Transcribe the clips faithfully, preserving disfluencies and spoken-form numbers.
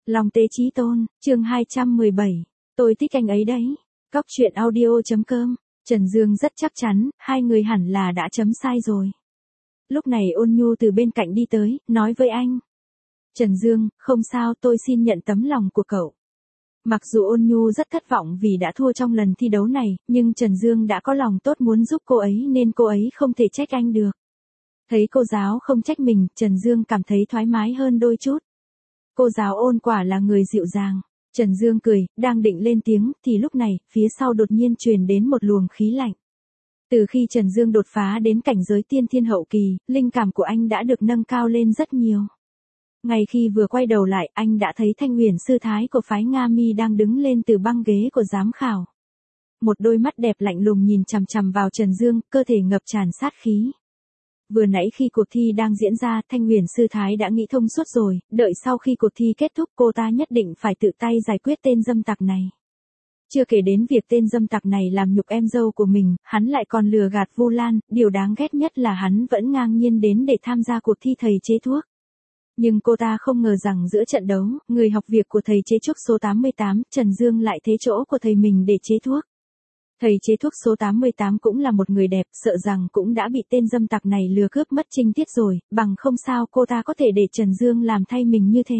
Long Tế Chí Tôn, chương hai trăm mười bảy. Tôi thích anh ấy đấy. Cóc truyện audio.com. Trần Dương rất chắc chắn, hai người hẳn là đã chấm sai rồi. Lúc này Ôn Nhu từ bên cạnh đi tới, nói với anh. Trần Dương, không sao, tôi xin nhận tấm lòng của cậu. Mặc dù Ôn Nhu rất thất vọng vì đã thua trong lần thi đấu này, nhưng Trần Dương đã có lòng tốt muốn giúp cô ấy nên cô ấy không thể trách anh được. Thấy cô giáo không trách mình, Trần Dương cảm thấy thoải mái hơn đôi chút. Cô giáo Ôn quả là người dịu dàng. Trần Dương cười, đang định lên tiếng, thì lúc này, phía sau đột nhiên truyền đến một luồng khí lạnh. Từ khi Trần Dương đột phá đến cảnh giới tiên thiên hậu kỳ, linh cảm của anh đã được nâng cao lên rất nhiều. Ngay khi vừa quay đầu lại, anh đã thấy Thanh Huyền sư thái của phái Nga Mi đang đứng lên từ băng ghế của giám khảo. Một đôi mắt đẹp lạnh lùng nhìn chằm chằm vào Trần Dương, cơ thể ngập tràn sát khí. Vừa nãy khi cuộc thi đang diễn ra, Thanh Huyền sư thái đã nghĩ thông suốt rồi, đợi sau khi cuộc thi kết thúc cô ta nhất định phải tự tay giải quyết tên dâm tặc này. Chưa kể đến việc tên dâm tặc này làm nhục em dâu của mình, hắn lại còn lừa gạt Vu Lan, điều đáng ghét nhất là hắn vẫn ngang nhiên đến để tham gia cuộc thi thầy chế thuốc. Nhưng cô ta không ngờ rằng giữa trận đấu, người học việc của thầy chế thuốc số tám mươi tám, Trần Dương lại thế chỗ của thầy mình để chế thuốc. Thầy chế thuốc số tám mươi tám cũng là một người đẹp, sợ rằng cũng đã bị tên dâm tặc này lừa cướp mất trinh tiết rồi, bằng không sao cô ta có thể để Trần Dương làm thay mình như thế.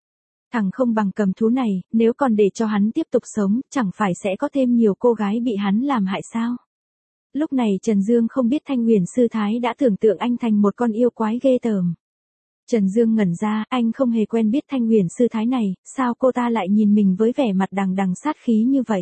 Thằng không bằng cầm thú này, nếu còn để cho hắn tiếp tục sống, chẳng phải sẽ có thêm nhiều cô gái bị hắn làm hại sao? Lúc này Trần Dương không biết Thanh Huyền sư thái đã tưởng tượng anh thành một con yêu quái ghê tởm. Trần Dương ngẩn ra, anh không hề quen biết Thanh Huyền sư thái này, sao cô ta lại nhìn mình với vẻ mặt đằng đằng sát khí như vậy?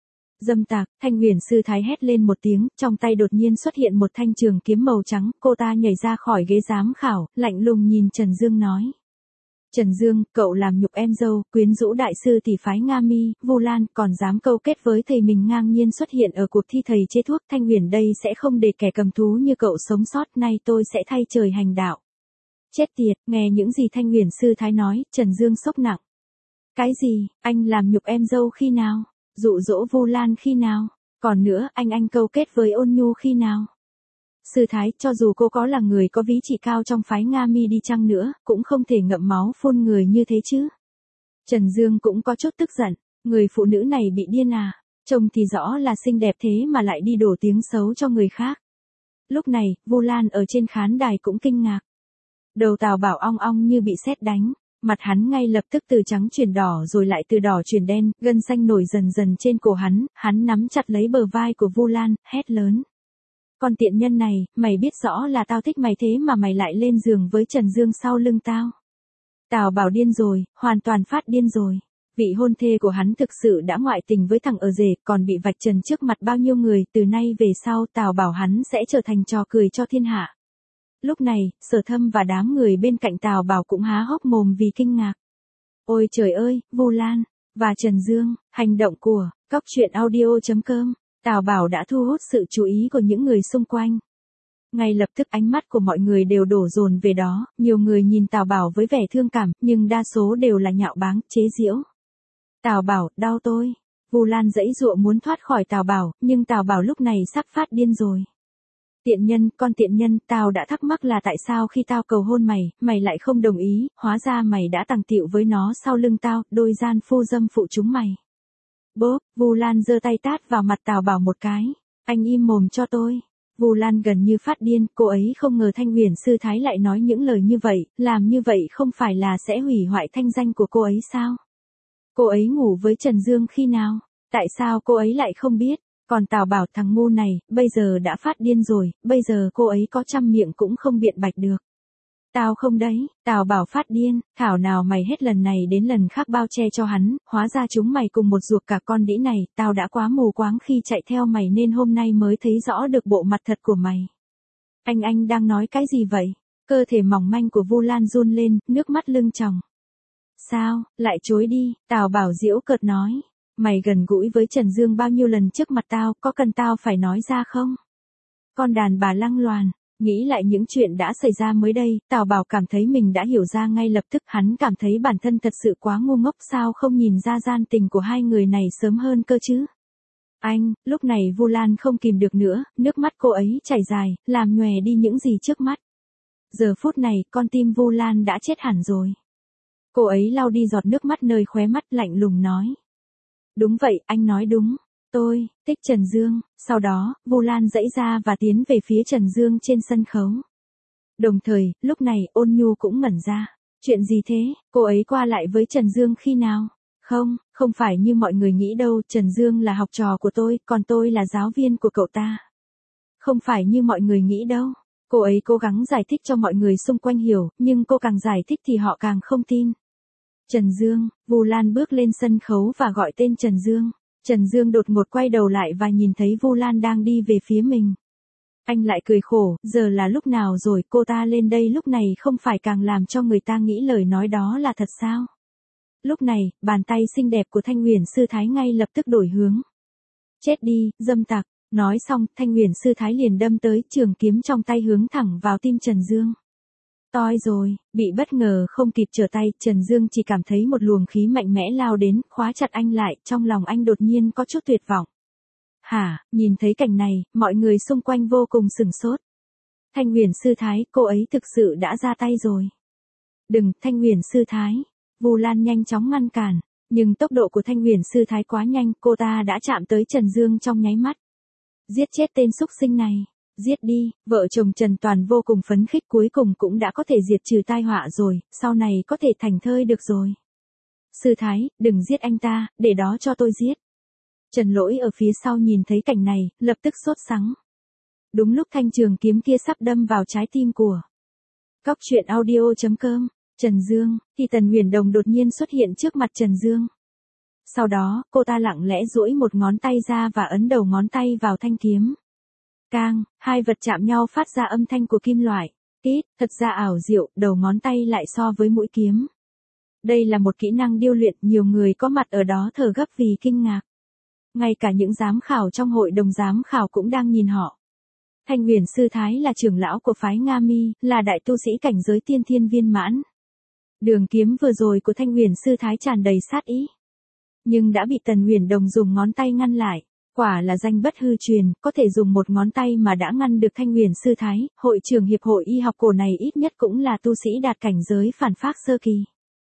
Dâm tặc, Thanh Huyền sư thái hét lên một tiếng, trong tay đột nhiên xuất hiện một thanh trường kiếm màu trắng, cô ta nhảy ra khỏi ghế giám khảo, lạnh lùng nhìn Trần Dương nói. Trần Dương, cậu làm nhục em dâu, quyến rũ đại sư tỷ phái Nga Mi, Vu Lan, còn dám câu kết với thầy mình ngang nhiên xuất hiện ở cuộc thi thầy chế thuốc. Thanh Huyền đây sẽ không để kẻ cầm thú như cậu sống sót, nay tôi sẽ thay trời hành đạo. Chết tiệt, nghe những gì Thanh Huyền sư thái nói, Trần Dương sốc nặng. Cái gì, anh làm nhục em dâu khi nào? Dụ dỗ Vu Lan khi nào? Còn nữa, anh anh câu kết với Ôn Nhu khi nào? Sư thái, cho dù cô có là người có ví trị cao trong phái Nga Mi đi chăng nữa, cũng không thể ngậm máu phun người như thế chứ. Trần Dương cũng có chút tức giận, người phụ nữ này bị điên à, trông thì rõ là xinh đẹp thế mà lại đi đổ tiếng xấu cho người khác. Lúc này, Vu Lan ở trên khán đài cũng kinh ngạc. Đầu Tào Bảo ong ong như bị sét đánh. Mặt hắn ngay lập tức từ trắng chuyển đỏ rồi lại từ đỏ chuyển đen, gân xanh nổi dần dần trên cổ hắn, hắn nắm chặt lấy bờ vai của Vu Lan, hét lớn. Con tiện nhân này, mày biết rõ là tao thích mày thế mà mày lại lên giường với Trần Dương sau lưng tao. Tào Bảo điên rồi, hoàn toàn phát điên rồi. Vị hôn thê của hắn thực sự đã ngoại tình với thằng ở rể, còn bị vạch trần trước mặt bao nhiêu người, từ nay về sau Tào Bảo hắn sẽ trở thành trò cười cho thiên hạ. Lúc này, Sở Thâm và đám người bên cạnh Tào Bảo cũng há hốc mồm vì kinh ngạc. Ôi trời ơi, Vu Lan, và Trần Dương, hành động của, cóc truyện audio.com, Tào Bảo đã thu hút sự chú ý của những người xung quanh. Ngay lập tức ánh mắt của mọi người đều đổ dồn về đó, nhiều người nhìn Tào Bảo với vẻ thương cảm, nhưng đa số đều là nhạo báng, chế giễu. Tào Bảo, đau tôi. Vu Lan giãy giụa muốn thoát khỏi Tào Bảo, nhưng Tào Bảo lúc này sắp phát điên rồi. Tiện nhân, con tiện nhân, tao đã thắc mắc là tại sao khi tao cầu hôn mày, mày lại không đồng ý, hóa ra mày đã tằng tịu với nó sau lưng tao, đôi gian phu dâm phụ chúng mày. Bốp, Vu Lan giơ tay tát vào mặt Tào Bảo một cái, anh im mồm cho tôi. Vu Lan gần như phát điên, cô ấy không ngờ Thanh Huyền sư thái lại nói những lời như vậy, làm như vậy không phải là sẽ hủy hoại thanh danh của cô ấy sao? Cô ấy ngủ với Trần Dương khi nào? Tại sao cô ấy lại không biết? Còn Tào Bảo thằng ngu này, bây giờ đã phát điên rồi, bây giờ cô ấy có trăm miệng cũng không biện bạch được. Tao không đấy, Tào Bảo phát điên, thảo nào mày hết lần này đến lần khác bao che cho hắn, hóa ra chúng mày cùng một ruột cả con đĩ này, tao đã quá mù quáng khi chạy theo mày nên hôm nay mới thấy rõ được bộ mặt thật của mày. Anh anh đang nói cái gì vậy? Cơ thể mỏng manh của Vu Lan run lên, nước mắt lưng tròng. Sao, lại chối đi, Tào Bảo giễu cợt nói. Mày gần gũi với Trần Dương bao nhiêu lần trước mặt tao, có cần tao phải nói ra không? Con đàn bà lăng loàn, nghĩ lại những chuyện đã xảy ra mới đây, Tào Bảo cảm thấy mình đã hiểu ra ngay lập tức, hắn cảm thấy bản thân thật sự quá ngu ngốc, sao không nhìn ra gian tình của hai người này sớm hơn cơ chứ? Anh, lúc này Vu Lan không kìm được nữa, nước mắt cô ấy chảy dài, làm nhòe đi những gì trước mắt. Giờ phút này, con tim Vu Lan đã chết hẳn rồi. Cô ấy lau đi giọt nước mắt nơi khóe mắt lạnh lùng nói. Đúng vậy, anh nói đúng. Tôi, thích Trần Dương. Sau đó, Vu Lan giãy ra và tiến về phía Trần Dương trên sân khấu. Đồng thời, lúc này, Ôn Nhu cũng ngẩn ra. Chuyện gì thế, cô ấy qua lại với Trần Dương khi nào? Không, không phải như mọi người nghĩ đâu, Trần Dương là học trò của tôi, còn tôi là giáo viên của cậu ta. Không phải như mọi người nghĩ đâu. Cô ấy cố gắng giải thích cho mọi người xung quanh hiểu, nhưng cô càng giải thích thì họ càng không tin. Trần Dương, Vu Lan bước lên sân khấu và gọi tên Trần Dương. Trần Dương đột ngột quay đầu lại và nhìn thấy Vu Lan đang đi về phía mình. Anh lại cười khổ, giờ là lúc nào rồi, cô ta lên đây lúc này không phải càng làm cho người ta nghĩ lời nói đó là thật sao? Lúc này, bàn tay xinh đẹp của Thanh Huyền Sư Thái ngay lập tức đổi hướng. Chết đi, dâm tặc. Nói xong, Thanh Huyền Sư Thái liền đâm tới, trường kiếm trong tay hướng thẳng vào tim Trần Dương. Toi rồi, bị bất ngờ không kịp trở tay, Trần Dương chỉ cảm thấy một luồng khí mạnh mẽ lao đến, khóa chặt anh lại, trong lòng anh đột nhiên có chút tuyệt vọng. Hả, nhìn thấy cảnh này, mọi người xung quanh vô cùng sửng sốt. Thanh Huyền Sư Thái, cô ấy thực sự đã ra tay rồi. Đừng, Thanh Huyền Sư Thái. Vu Lan nhanh chóng ngăn cản, nhưng tốc độ của Thanh Huyền Sư Thái quá nhanh, cô ta đã chạm tới Trần Dương trong nháy mắt. Giết chết tên xúc sinh này, giết đi, vợ chồng Trần Toàn vô cùng phấn khích, cuối cùng cũng đã có thể diệt trừ tai họa rồi, sau này có thể thành thơi được rồi. Sư Thái, đừng giết anh ta, để đó cho tôi giết. Trần Lỗi ở phía sau nhìn thấy cảnh này, lập tức sốt sắng. Đúng lúc thanh trường kiếm kia sắp đâm vào trái tim của Cóc truyện audio chấm com, Trần Dương, thì Tần Huyền Đồng đột nhiên xuất hiện trước mặt Trần Dương. Sau đó, cô ta lặng lẽ duỗi một ngón tay ra và ấn đầu ngón tay vào thanh kiếm. Cang, hai vật chạm nhau phát ra âm thanh của kim loại. Tít, thật ra ảo diệu, đầu ngón tay lại so với mũi kiếm. Đây là một kỹ năng điêu luyện, nhiều người có mặt ở đó thở gấp vì kinh ngạc. Ngay cả những giám khảo trong hội đồng giám khảo cũng đang nhìn họ. Thanh Huyền Sư Thái là trưởng lão của phái Nga Mi, là đại tu sĩ cảnh giới tiên thiên viên mãn. Đường kiếm vừa rồi của Thanh Huyền Sư Thái tràn đầy sát ý. Nhưng đã bị Tần Huyền Đồng dùng ngón tay ngăn lại. Quả là danh bất hư truyền, có thể dùng một ngón tay mà đã ngăn được Thanh Huyền Sư Thái. Hội trưởng hiệp hội y học cổ này ít nhất cũng là tu sĩ đạt cảnh giới phản phác sơ kỳ.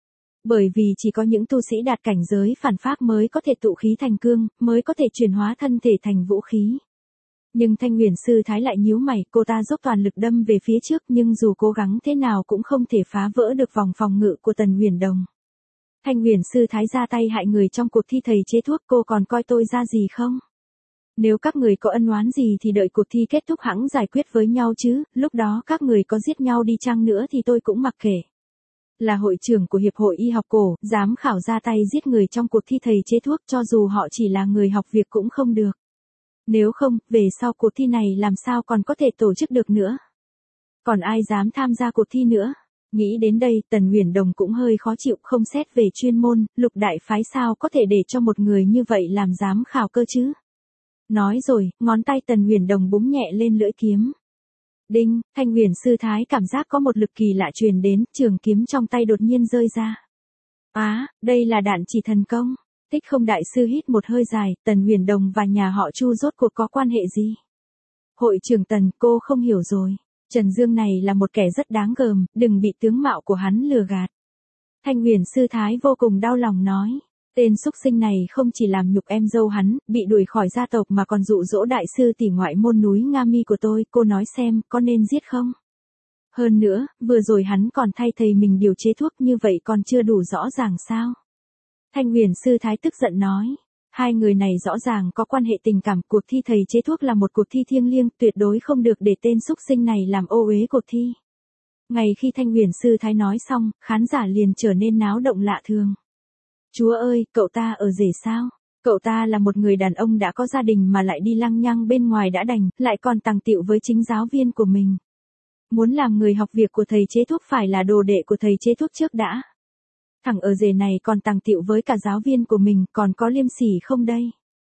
Bởi vì chỉ có những tu sĩ đạt cảnh giới phản phác mới có thể tụ khí thành cương, mới có thể chuyển hóa thân thể thành vũ khí. Nhưng Thanh Huyền Sư Thái lại nhíu mày, cô ta dốc toàn lực đâm về phía trước, nhưng dù cố gắng thế nào cũng không thể phá vỡ được vòng phòng ngự của Tần Huyền Đồng. Thanh Huyền Sư Thái ra tay hại người trong cuộc thi thầy chế thuốc, cô còn coi tôi ra gì không? Nếu các người có ân oán gì thì đợi cuộc thi kết thúc hẵng giải quyết với nhau chứ, lúc đó các người có giết nhau đi chăng nữa thì tôi cũng mặc kệ. Là hội trưởng của Hiệp hội Y học cổ, dám khảo ra tay giết người trong cuộc thi thầy chế thuốc, cho dù họ chỉ là người học việc cũng không được. Nếu không, về sau cuộc thi này làm sao còn có thể tổ chức được nữa? Còn ai dám tham gia cuộc thi nữa? Nghĩ đến đây, Tần Huyền Đồng cũng hơi khó chịu, không xét về chuyên môn, Lục đại phái sao có thể để cho một người như vậy làm giám khảo cơ chứ? Nói rồi, ngón tay Tần Huyền Đồng búng nhẹ lên lưỡi kiếm. Đinh, Thanh Huyền Sư Thái cảm giác có một lực kỳ lạ truyền đến, trường kiếm trong tay đột nhiên rơi ra. Á, à, đây là đạn chỉ thần công. Tích Không đại sư hít một hơi dài, Tần Huyền Đồng và nhà họ Chu rốt cuộc có quan hệ gì? Hội trưởng Tần, cô không hiểu rồi. Trần Dương này là một kẻ rất đáng gờm, đừng bị tướng mạo của hắn lừa gạt. Thanh Huyền Sư Thái vô cùng đau lòng nói. Tên xúc sinh này không chỉ làm nhục em dâu hắn, bị đuổi khỏi gia tộc mà còn dụ dỗ đại sư tỷ ngoại môn núi Nga Mi của tôi, cô nói xem, có nên giết không? Hơn nữa, vừa rồi hắn còn thay thầy mình điều chế thuốc, như vậy còn chưa đủ rõ ràng sao? Thanh Huyền Sư Thái tức giận nói. Hai người này rõ ràng có quan hệ tình cảm, cuộc thi thầy chế thuốc là một cuộc thi thiêng liêng, tuyệt đối không được để tên xúc sinh này làm ô uế cuộc thi. Ngay khi Thanh Huyền Sư Thái nói xong, khán giả liền trở nên náo động lạ thường. Chúa ơi, cậu ta ở rể sao? Cậu ta là một người đàn ông đã có gia đình mà lại đi lăng nhăng bên ngoài đã đành, lại còn tàng tiệu với chính giáo viên của mình. Muốn làm người học việc của thầy chế thuốc phải là đồ đệ của thầy chế thuốc trước đã. Thằng ở rể này còn tàng tiệu với cả giáo viên của mình, còn có liêm sỉ không đây?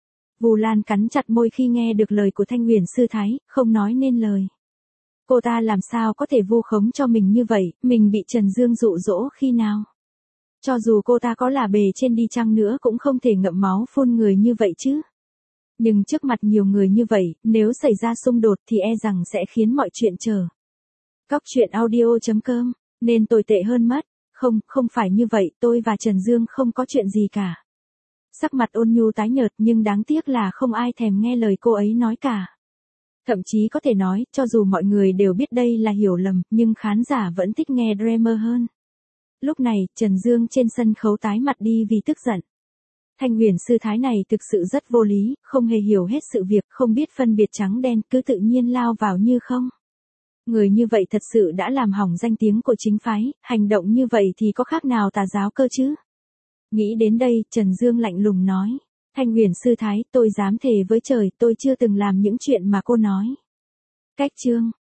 Vu Lan cắn chặt môi khi nghe được lời của Thanh Huyền Sư Thái, không nói nên lời. Cô ta làm sao có thể vu khống cho mình như vậy, mình bị Trần Dương dụ dỗ khi nào? Cho dù cô ta có là bề trên đi chăng nữa cũng không thể ngậm máu phun người như vậy chứ. Nhưng trước mặt nhiều người như vậy, nếu xảy ra xung đột thì e rằng sẽ khiến mọi chuyện trở. Cóc truyện audio chấm com, nên tồi tệ hơn mất. không, không phải như vậy, tôi và Trần Dương không có chuyện gì cả. Sắc mặt Ôn Nhu tái nhợt nhưng đáng tiếc là không ai thèm nghe lời cô ấy nói cả. Thậm chí có thể nói, cho dù mọi người đều biết đây là hiểu lầm, nhưng khán giả vẫn thích nghe Dreamer hơn. Lúc này, Trần Dương trên sân khấu tái mặt đi vì tức giận. Thanh huyền sư thái này thực sự rất vô lý, không hề hiểu hết sự việc, không biết phân biệt trắng đen, cứ tự nhiên lao vào như không. Người như vậy thật sự đã làm hỏng danh tiếng của chính phái, hành động như vậy thì có khác nào tà giáo cơ chứ? Nghĩ đến đây, Trần Dương lạnh lùng nói. Thanh huyền sư thái, tôi dám thề với trời, tôi chưa từng làm những chuyện mà cô nói. Cách chương.